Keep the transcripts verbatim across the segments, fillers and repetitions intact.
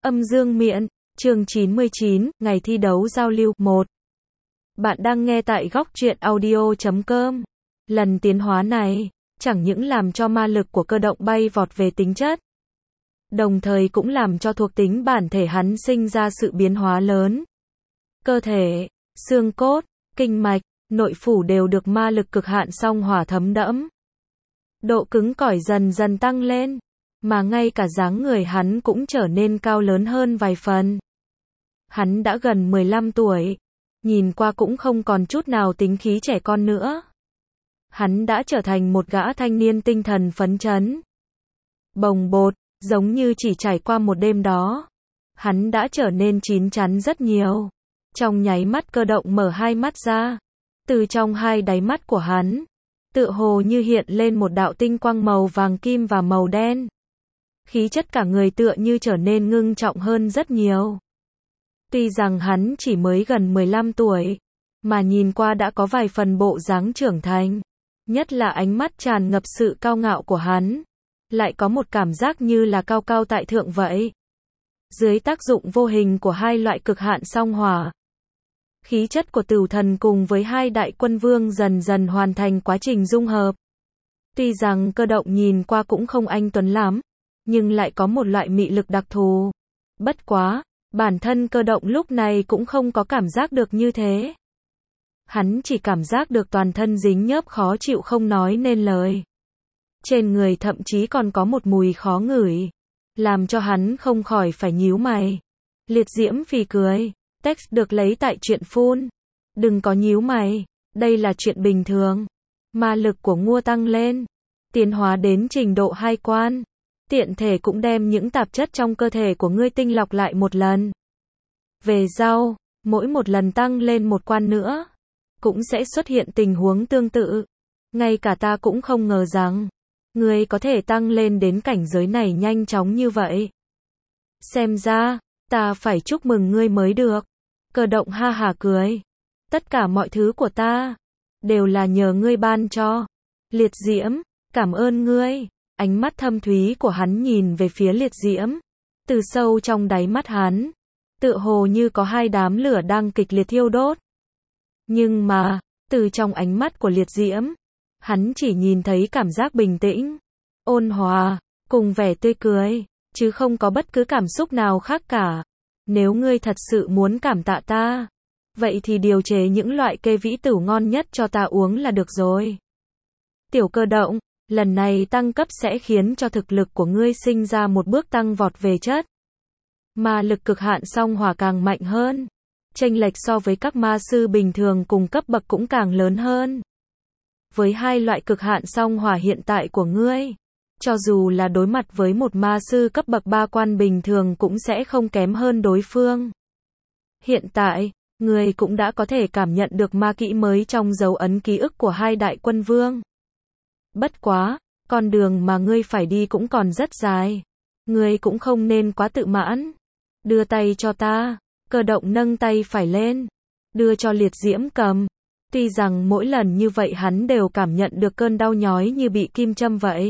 Âm dương miện, chương chín mươi chín, ngày thi đấu giao lưu, một. Bạn đang nghe tại góc truyện audio chấm com. Lần tiến hóa này, chẳng những làm cho ma lực của cơ động bay vọt về tính chất, đồng thời cũng làm cho thuộc tính bản thể hắn sinh ra sự biến hóa lớn. Cơ thể, xương cốt, kinh mạch, nội phủ đều được ma lực cực hạn song hỏa thấm đẫm. Độ cứng cỏi dần dần tăng lên, mà ngay cả dáng người hắn cũng trở nên cao lớn hơn vài phần. Hắn đã gần mười lăm tuổi, nhìn qua cũng không còn chút nào tính khí trẻ con nữa. Hắn đã trở thành một gã thanh niên tinh thần phấn chấn, bồng bột, giống như chỉ trải qua một đêm đó. Hắn đã trở nên chín chắn rất nhiều. Trong nháy mắt Cơ Động mở hai mắt ra. Từ trong hai đáy mắt của hắn, tựa hồ như hiện lên một đạo tinh quang màu vàng kim và màu đen. Khí chất cả người tựa như trở nên ngưng trọng hơn rất nhiều. Tuy rằng hắn chỉ mới gần mười lăm tuổi, mà nhìn qua đã có vài phần bộ dáng trưởng thành. Nhất là ánh mắt tràn ngập sự cao ngạo của hắn, lại có một cảm giác như là cao cao tại thượng vậy. Dưới tác dụng vô hình của hai loại cực hạn song hỏa, khí chất của Tửu Thần cùng với hai đại quân vương dần dần hoàn thành quá trình dung hợp. Tuy rằng Cơ Động nhìn qua cũng không anh tuấn lắm, nhưng lại có một loại mị lực đặc thù. Bất quá, bản thân Cơ Động lúc này cũng không có cảm giác được như thế. Hắn chỉ cảm giác được toàn thân dính nhớp khó chịu không nói nên lời. Trên người thậm chí còn có một mùi khó ngửi, làm cho hắn không khỏi phải nhíu mày. Liệt Diễm phì cười, text được lấy tại truyện phun. Đừng có nhíu mày, đây là chuyện bình thường. Ma lực của Ngua tăng lên, tiến hóa đến trình độ hai quan. Tiện thể cũng đem những tạp chất trong cơ thể của ngươi tinh lọc lại một lần. Về sau, mỗi một lần tăng lên một quan nữa, cũng sẽ xuất hiện tình huống tương tự. Ngay cả ta cũng không ngờ rằng, ngươi có thể tăng lên đến cảnh giới này nhanh chóng như vậy. Xem ra, ta phải chúc mừng ngươi mới được. Cơ Động ha hả cười. Tất cả mọi thứ của ta, đều là nhờ ngươi ban cho. Liệt Diễm, cảm ơn ngươi. Ánh mắt thâm thúy của hắn nhìn về phía Liệt Diễm. Từ sâu trong đáy mắt hắn, tựa hồ như có hai đám lửa đang kịch liệt thiêu đốt. Nhưng mà, từ trong ánh mắt của Liệt Diễm, hắn chỉ nhìn thấy cảm giác bình tĩnh, ôn hòa, cùng vẻ tươi cười, chứ không có bất cứ cảm xúc nào khác cả. Nếu ngươi thật sự muốn cảm tạ ta, vậy thì điều chế những loại kê vĩ tửu ngon nhất cho ta uống là được rồi. Tiểu Cơ Động, lần này tăng cấp sẽ khiến cho thực lực của ngươi sinh ra một bước tăng vọt về chất. Ma lực cực hạn song hỏa càng mạnh hơn. Chênh lệch so với các ma sư bình thường cùng cấp bậc cũng càng lớn hơn. Với hai loại cực hạn song hỏa hiện tại của ngươi, cho dù là đối mặt với một ma sư cấp bậc ba quan bình thường cũng sẽ không kém hơn đối phương. Hiện tại, ngươi cũng đã có thể cảm nhận được ma kỹ mới trong dấu ấn ký ức của hai đại quân vương. Bất quá, con đường mà ngươi phải đi cũng còn rất dài. Ngươi cũng không nên quá tự mãn. Đưa tay cho ta. Cơ Động nâng tay phải lên, đưa cho Liệt Diễm cầm. Tuy rằng mỗi lần như vậy hắn đều cảm nhận được cơn đau nhói như bị kim châm vậy.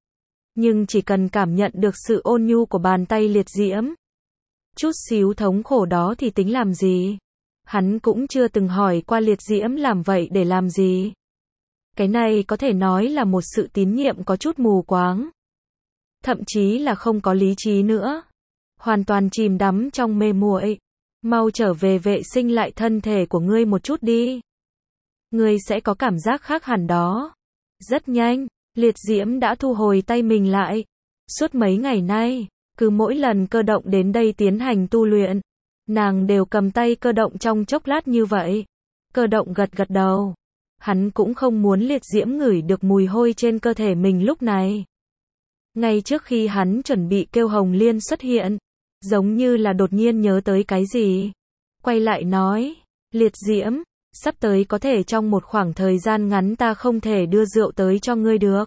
Nhưng chỉ cần cảm nhận được sự ôn nhu của bàn tay Liệt Diễm, chút xíu thống khổ đó thì tính làm gì. Hắn cũng chưa từng hỏi qua Liệt Diễm làm vậy để làm gì. Cái này có thể nói là một sự tín nhiệm có chút mù quáng. Thậm chí là không có lý trí nữa. Hoàn toàn chìm đắm trong mê muội. Mau trở về vệ sinh lại thân thể của ngươi một chút đi. Ngươi sẽ có cảm giác khác hẳn đó. Rất nhanh, Liệt Diễm đã thu hồi tay mình lại. Suốt mấy ngày nay, cứ mỗi lần Cơ Động đến đây tiến hành tu luyện, nàng đều cầm tay Cơ Động trong chốc lát như vậy. Cơ Động gật gật đầu. Hắn cũng không muốn Liệt Diễm ngửi được mùi hôi trên cơ thể mình lúc này. Ngay trước khi hắn chuẩn bị kêu Hồng Liên xuất hiện, giống như là đột nhiên nhớ tới cái gì. Quay lại nói, Liệt Diễm, sắp tới có thể trong một khoảng thời gian ngắn ta không thể đưa rượu tới cho ngươi được.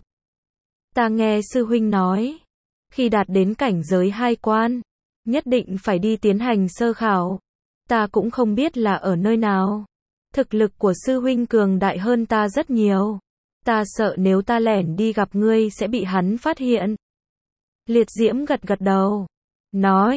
Ta nghe sư huynh nói, khi đạt đến cảnh giới hai quan, nhất định phải đi tiến hành sơ khảo. Ta cũng không biết là ở nơi nào. Thực lực của sư huynh cường đại hơn ta rất nhiều. Ta sợ nếu ta lẻn đi gặp ngươi sẽ bị hắn phát hiện. Liệt Diễm gật gật đầu, nói,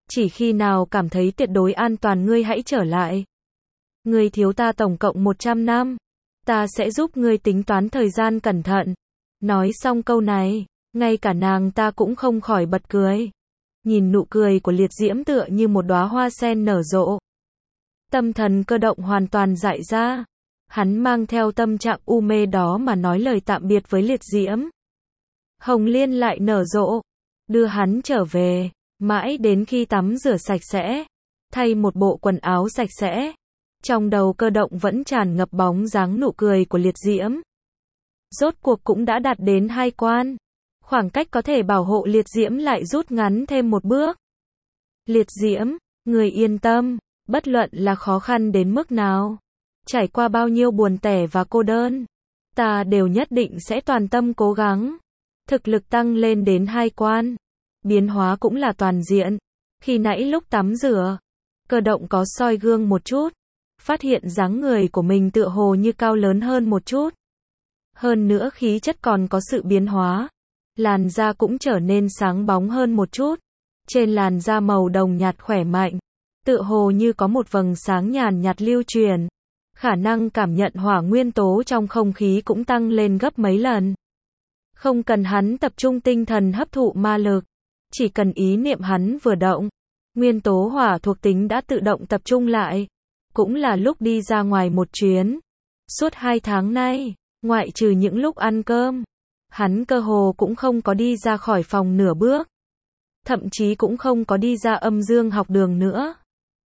Chỉ khi nào cảm thấy tuyệt đối an toàn ngươi hãy trở lại. Ngươi thiếu ta tổng cộng một trăm năm. Ta sẽ giúp ngươi tính toán thời gian cẩn thận. Nói xong câu này, ngay cả nàng ta cũng không khỏi bật cười. Nhìn nụ cười của Liệt Diễm tựa như một đóa hoa sen nở rộ. Tâm thần Cơ Động hoàn toàn dại ra. Hắn mang theo tâm trạng u mê đó mà nói lời tạm biệt với Liệt Diễm. Hồng Liên lại nở rộ, đưa hắn trở về, mãi đến khi tắm rửa sạch sẽ, thay một bộ quần áo sạch sẽ. Trong đầu Cơ Động vẫn tràn ngập bóng dáng nụ cười của Liệt Diễm. Rốt cuộc cũng đã đạt đến hai quan. Khoảng cách có thể bảo hộ Liệt Diễm lại rút ngắn thêm một bước. Liệt Diễm, người yên tâm, bất luận là khó khăn đến mức nào, trải qua bao nhiêu buồn tẻ và cô đơn, ta đều nhất định sẽ toàn tâm cố gắng. Thực lực tăng lên đến hai quan. Biến hóa cũng là toàn diện. Khi nãy lúc tắm rửa, Cơ Động có soi gương một chút, phát hiện dáng người của mình tựa hồ như cao lớn hơn một chút. Hơn nữa khí chất còn có sự biến hóa. Làn da cũng trở nên sáng bóng hơn một chút. Trên làn da màu đồng nhạt khỏe mạnh, tựa hồ như có một vầng sáng nhàn nhạt lưu truyền. Khả năng cảm nhận hỏa nguyên tố trong không khí cũng tăng lên gấp mấy lần. Không cần hắn tập trung tinh thần hấp thụ ma lực, chỉ cần ý niệm hắn vừa động, nguyên tố hỏa thuộc tính đã tự động tập trung lại. Cũng là lúc đi ra ngoài một chuyến. Suốt hai tháng nay, ngoại trừ những lúc ăn cơm, hắn cơ hồ cũng không có đi ra khỏi phòng nửa bước. Thậm chí cũng không có đi ra âm dương học đường nữa.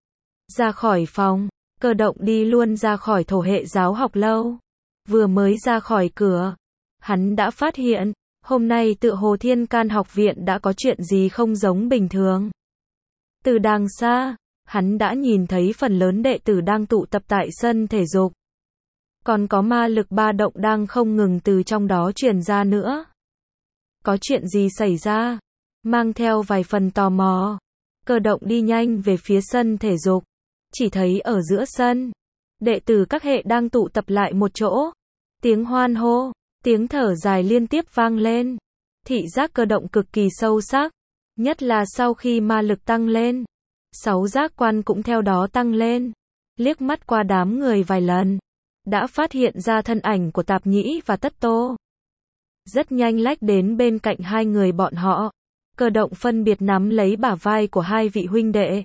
Ra khỏi phòng, Cơ Động đi luôn ra khỏi thổ hệ giáo học lâu. Vừa mới ra khỏi cửa, hắn đã phát hiện, hôm nay tựa hồ Thiên Can học viện đã có chuyện gì không giống bình thường. Từ đàng xa, hắn đã nhìn thấy phần lớn đệ tử đang tụ tập tại sân thể dục. Còn có ma lực ba động đang không ngừng từ trong đó truyền ra nữa. Có chuyện gì xảy ra? Mang theo vài phần tò mò, Cơ Động đi nhanh về phía sân thể dục. Chỉ thấy ở giữa sân, đệ tử các hệ đang tụ tập lại một chỗ. Tiếng hoan hô, tiếng thở dài liên tiếp vang lên. Thị giác Cơ Động cực kỳ sâu sắc, nhất là sau khi ma lực tăng lên. Sáu giác quan cũng theo đó tăng lên. Liếc mắt qua đám người vài lần, đã phát hiện ra thân ảnh của Tạp Nhĩ và Tất Tô. Rất nhanh lách đến bên cạnh hai người bọn họ. Cơ Động phân biệt nắm lấy bả vai của hai vị huynh đệ.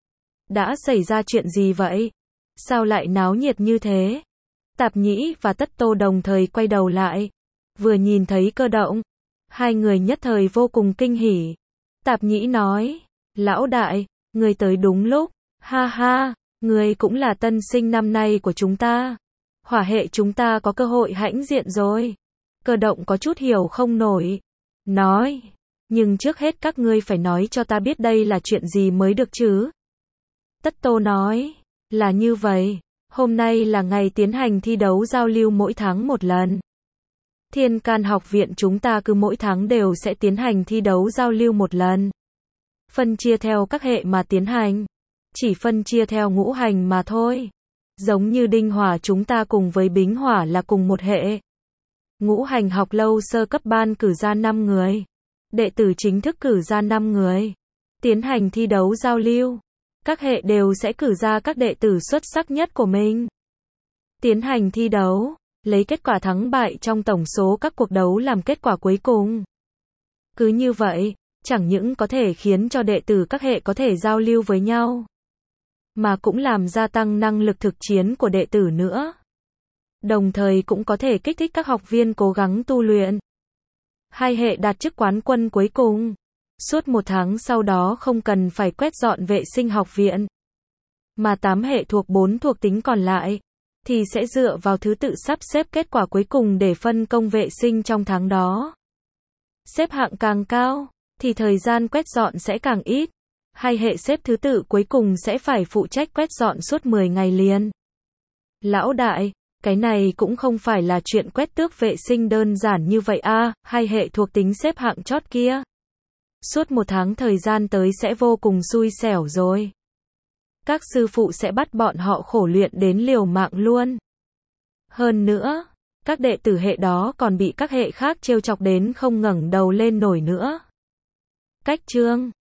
Đã xảy ra chuyện gì vậy? Sao lại náo nhiệt như thế? Tạp Nhĩ và Tất Tô đồng thời quay đầu lại. Vừa nhìn thấy Cơ Động, hai người nhất thời vô cùng kinh hỉ. Tạp Nhĩ nói, lão đại, người tới đúng lúc, ha ha, người cũng là tân sinh năm nay của chúng ta. Hỏa hệ chúng ta có cơ hội hãnh diện rồi. Cơ Động có chút hiểu không nổi. Nói, nhưng trước hết các ngươi phải nói cho ta biết đây là chuyện gì mới được chứ. Tất Tô nói, là như vậy, hôm nay là ngày tiến hành thi đấu giao lưu mỗi tháng một lần. Thiên Can học viện chúng ta cứ mỗi tháng đều sẽ tiến hành thi đấu giao lưu một lần. Phân chia theo các hệ mà tiến hành. Chỉ phân chia theo ngũ hành mà thôi. Giống như đinh hỏa chúng ta cùng với bính hỏa là cùng một hệ. Ngũ hành học lâu sơ cấp ban cử ra năm người. Đệ tử chính thức cử ra năm người. Tiến hành thi đấu giao lưu. Các hệ đều sẽ cử ra các đệ tử xuất sắc nhất của mình. Tiến hành thi đấu. Lấy kết quả thắng bại trong tổng số các cuộc đấu làm kết quả cuối cùng. Cứ như vậy, chẳng những có thể khiến cho đệ tử các hệ có thể giao lưu với nhau, mà cũng làm gia tăng năng lực thực chiến của đệ tử nữa. Đồng thời cũng có thể kích thích các học viên cố gắng tu luyện. Hai hệ đạt chức quán quân cuối cùng. Suốt một tháng sau đó không cần phải quét dọn vệ sinh học viện. Mà tám hệ thuộc bốn thuộc tính còn lại, thì sẽ dựa vào thứ tự sắp xếp kết quả cuối cùng để phân công vệ sinh trong tháng đó. Xếp hạng càng cao, thì thời gian quét dọn sẽ càng ít. Hai hệ xếp thứ tự cuối cùng sẽ phải phụ trách quét dọn suốt mười ngày liền. Lão đại, cái này cũng không phải là chuyện quét tước vệ sinh đơn giản như vậy a, à, hai hệ thuộc tính xếp hạng chót kia. Suốt một tháng thời gian tới sẽ vô cùng xui xẻo rồi. Các sư phụ sẽ bắt bọn họ khổ luyện đến liều mạng luôn. Hơn nữa, các đệ tử hệ đó còn bị các hệ khác trêu chọc đến không ngẩng đầu lên nổi nữa. Cách chương